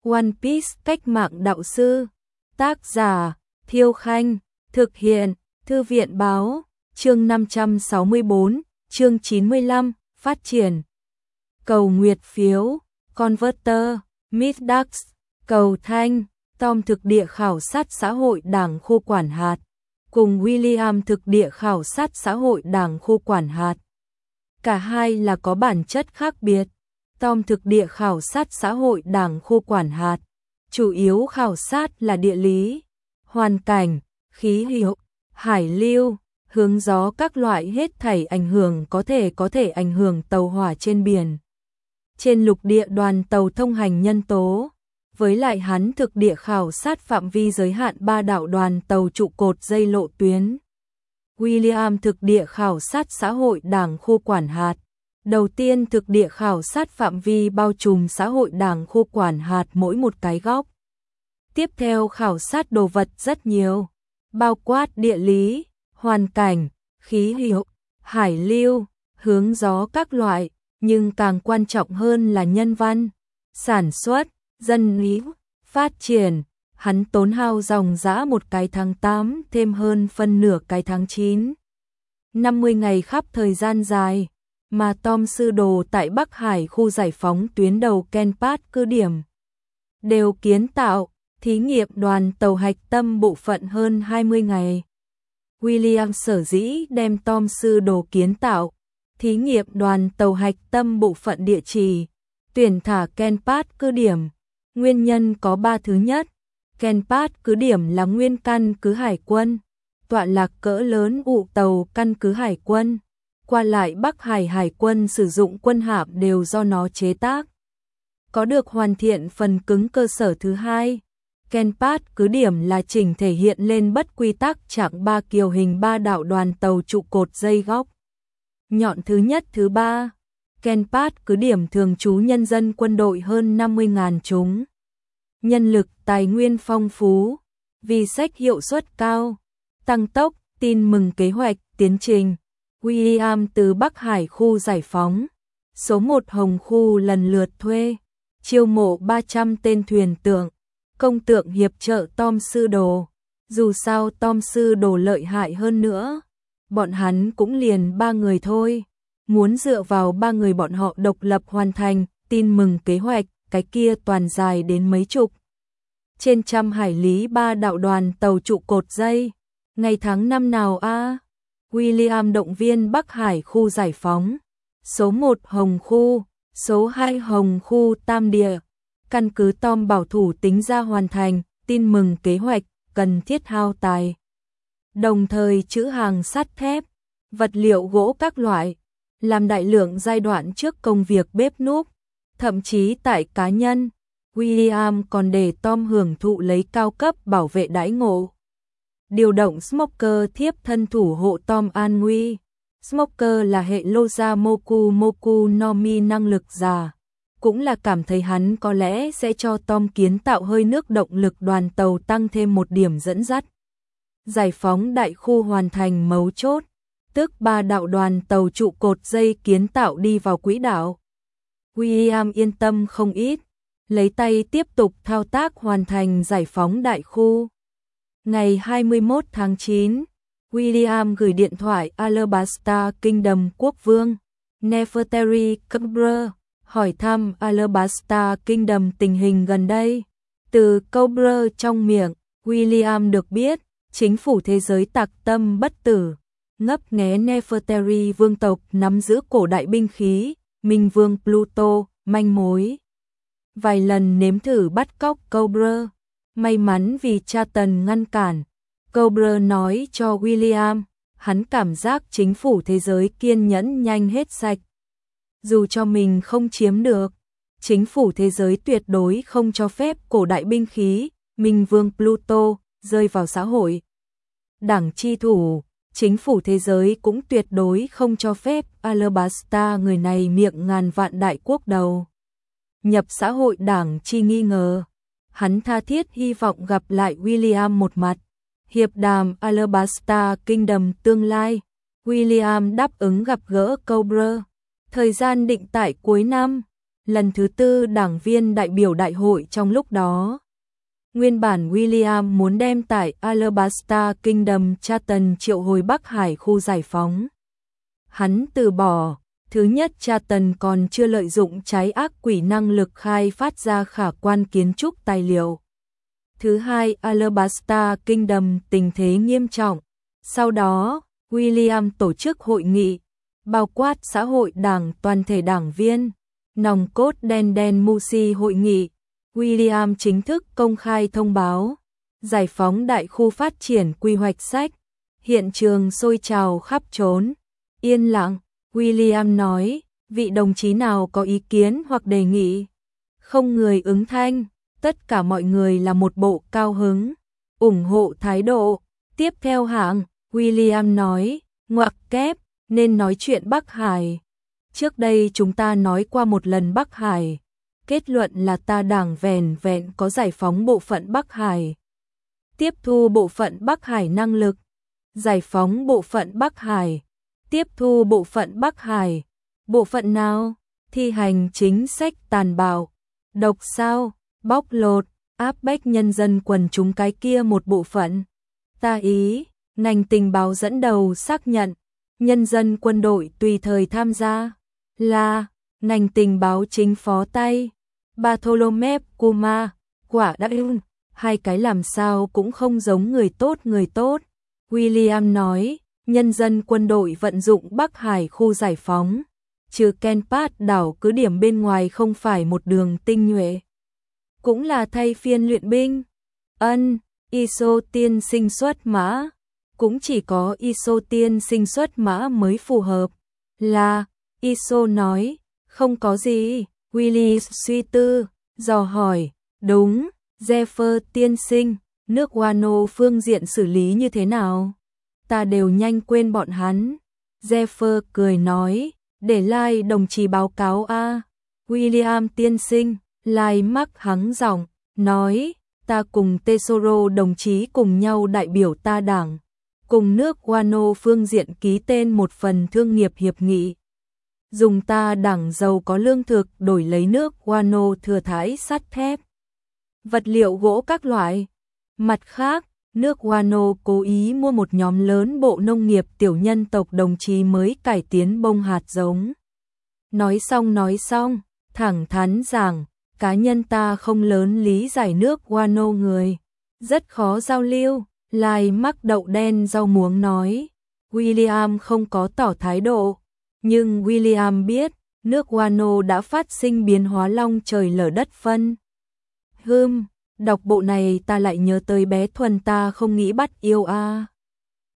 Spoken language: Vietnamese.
One Piece cách mạng đạo sư. Tác giả Thiêu Khanh. Thực hiện Thư viện báo. Chương 564, chương 95, phát triển. Cầu nguyệt phiếu, Converter, Middax, cầu thanh, Tom thực địa khảo sát xã hội Đảng khu quản hạt, cùng William thực địa khảo sát xã hội Đảng khu quản hạt. Cả hai là có bản chất khác biệt. Tom thực địa khảo sát xã hội Đảng khu quản hạt, chủ yếu khảo sát là địa lý, hoàn cảnh, khí hậu, hải lưu, hướng gió các loại hết thảy ảnh hưởng có thể ảnh hưởng tàu hỏa trên biển. Trên lục địa đoàn tàu thông hành nhân tố, với lại hắn thực địa khảo sát phạm vi giới hạn 3 đạo đoàn tàu trụ cột dây lộ tuyến. William thực địa khảo sát xã hội Đảng khu quản hạt, đầu tiên thực địa khảo sát phạm vi bao trùm xã hội Đảng khu quản hạt mỗi một cái góc. Tiếp theo khảo sát đồ vật rất nhiều, bao quát địa lý, hoàn cảnh, khí hậu, hải lưu, hướng gió các loại, nhưng càng quan trọng hơn là nhân văn, sản xuất, dân lý, phát triển. Hắn tốn hao dòng dã một cái tháng 8 thêm hơn phân nửa cái tháng 9. 50 ngày khắp thời gian dài, mà Tom sư đồ tại Bắc Hải khu giải phóng tuyến đầu Kenpat cứ điểm. Đều kiến tạo, thí nghiệm đoàn tàu hạch tâm bộ phận hơn 20 ngày. William sở dĩ đem Tom sư đồ kiến tạo, thí nghiệm đoàn tàu hạch tâm bộ phận địa chỉ, tuyển thả Kenpat cứ điểm. Nguyên nhân có 3. Thứ nhất, Kenpat cứ điểm là nguyên căn cứ hải quân, tọa lạc cỡ lớn ụ tàu căn cứ hải quân. Qua lại Bắc Hải hải quân sử dụng quân hạm đều do nó chế tác. Có được hoàn thiện phần cứng cơ sở. Thứ hai, Kenpat cứ điểm là chỉnh thể hiện lên bất quy tắc trạng 3 kiều hình 3 đạo đoàn tàu trụ cột dây góc nhọn. Thứ nhất. Thứ ba, Kenpat cứ điểm thường trú nhân dân quân đội hơn 50.000 chúng. Nhân lực tài nguyên phong phú, vì sách hiệu suất cao, tăng tốc, tin mừng kế hoạch, tiến trình. William từ Bắc Hải khu giải phóng, số 1 Hồng khu lần lượt thuê, chiêu mộ 300 tên thuyền tượng, công tượng hiệp trợ Tom sư đồ. Dù sao Tom sư đồ lợi hại hơn nữa, bọn hắn cũng liền 3 người thôi. Muốn dựa vào 3 người bọn họ độc lập hoàn thành tin mừng kế hoạch, cái kia toàn dài đến mấy chục. Trên trăm hải lý 3 đạo đoàn tàu trụ cột dây. Ngày tháng năm nào a? William động viên Bắc Hải khu giải phóng, số 1 Hồng khu, số 2 Hồng khu Tam Địa. Căn cứ Tom bảo thủ tính ra hoàn thành tin mừng kế hoạch cần thiết hao tài. Đồng thời trữ hàng sắt thép, vật liệu gỗ các loại, làm đại lượng giai đoạn trước công việc bếp núc, thậm chí tại cá nhân, William còn để Tom hưởng thụ lấy cao cấp bảo vệ đãi ngộ. Điều động Smoker thiếp thân thủ hộ Tom an nguy. Smoker là hệ Loja Moku Moku no Mi năng lực giả, cũng là cảm thấy hắn có lẽ sẽ cho Tom kiến tạo hơi nước động lực đoàn tàu tăng thêm một điểm dẫn dắt. Giải phóng đại khu hoàn thành mấu chốt, tức 3 đạo đoàn tàu trụ cột dây kiến tạo đi vào quỹ đạo. William yên tâm không ít, lấy tay tiếp tục thao tác hoàn thành giải phóng đại khu. Ngày 21 tháng 9, William gửi điện thoại Alabasta Kingdom quốc vương Nefertari Cobra, hỏi thăm Alabasta Kingdom tình hình gần đây. Từ Cobra trong miệng, William được biết, chính phủ thế giới tạc tâm bất tử, ngấp nghé Nefertari vương tộc nắm giữ cổ đại binh khí, Minh vương Pluto, manh mối. Vài lần nếm thử bắt cóc Cobra, may mắn vì cha Tần ngăn cản. Cobra nói cho William, hắn cảm giác chính phủ thế giới kiên nhẫn nhanh hết sạch. Dù cho mình không chiếm được, chính phủ thế giới tuyệt đối không cho phép cổ đại binh khí, Minh vương Pluto, rơi vào xã hội. Đảng chi thủ, chính phủ thế giới cũng tuyệt đối không cho phép Alabasta người này miệng ngàn vạn đại quốc đầu nhập xã hội đảng chi nghi ngờ. Hắn tha thiết hy vọng gặp lại William một mặt. Hiệp đàm Alabasta Kingdom tương lai. William đáp ứng gặp gỡ Cobra. Thời gian định tại cuối năm. lần thứ tư đảng viên đại biểu đại hội trong lúc đó. Nguyên bản William muốn đem tại Alabasta Kingdom Charlton triệu hồi Bắc Hải khu giải phóng. Hắn từ bỏ, thứ nhất Charlton còn chưa lợi dụng trái ác quỷ năng lực khai phát ra khả quan kiến trúc tài liệu. Thứ hai Alabasta Kingdom tình thế nghiêm trọng. Sau đó, William tổ chức hội nghị, bao quát xã hội đảng toàn thể đảng viên, nòng cốt đen Musi hội nghị. William chính thức công khai thông báo, giải phóng đại khu phát triển quy hoạch sách, hiện trường sôi trào khắp trốn. Yên lặng, William nói, vị đồng chí nào có ý kiến hoặc đề nghị? Không người ứng thanh, tất cả mọi người là một bộ cao hứng, ủng hộ thái độ. Tiếp theo hạng, William nói, ngoặc kép, nên nói chuyện Bắc Hải. Trước đây chúng ta nói qua một lần Bắc Hải. Kết luận là ta đảng vẻn vẹn có giải phóng bộ phận Bắc Hải. Tiếp thu bộ phận Bắc Hải năng lực. Giải phóng bộ phận Bắc Hải. Tiếp thu bộ phận Bắc Hải. Bộ phận nào? Thi hành chính sách tàn bạo. Độc sao, bóc lột, áp bách nhân dân quần chúng cái kia một bộ phận. Ta ý, ngành tình báo dẫn đầu xác nhận. Nhân dân quân đội tùy thời tham gia. Là, ngành tình báo chính phó tay. Bartholomew Kuma, quả đã ưng, hai cái làm sao cũng không giống người tốt. William nói, nhân dân quân đội vận dụng Bắc Hải khu giải phóng, trừ Kenpat đảo cứ điểm bên ngoài không phải một đường tinh nhuệ. Cũng là thay phiên luyện binh. ISO tiên sinh xuất mã, cũng chỉ có ISO tiên sinh xuất mã mới phù hợp. Là, ISO nói, không có gì. Willy suy tư, dò hỏi, đúng, Jeffer tiên sinh, nước Wano phương diện xử lý như thế nào? Ta đều nhanh quên bọn hắn. Jeffer cười nói, để Lai đồng chí báo cáo a. William tiên sinh, Lai mắc hắng giọng, nói, ta cùng Tesoro đồng chí cùng nhau đại biểu ta đảng, cùng nước Wano phương diện ký tên một phần thương nghiệp hiệp nghị. Dùng ta đảng giàu có lương thực đổi lấy nước Wano thừa thãi sắt thép, vật liệu gỗ các loại. Mặt khác, nước Wano cố ý mua một nhóm lớn bộ nông nghiệp tiểu nhân tộc đồng chí mới cải tiến bông hạt giống. Nói xong, thẳng thắn rằng, cá nhân ta không lớn lý giải nước Wano người, rất khó giao lưu. Lai mắc đậu đen rau muống nói, William không có tỏ thái độ. Nhưng William biết, nước Wano đã phát sinh biến hóa long trời lở đất phân. Đọc bộ này ta lại nhớ tới bé Thuần ta không nghĩ bắt yêu a.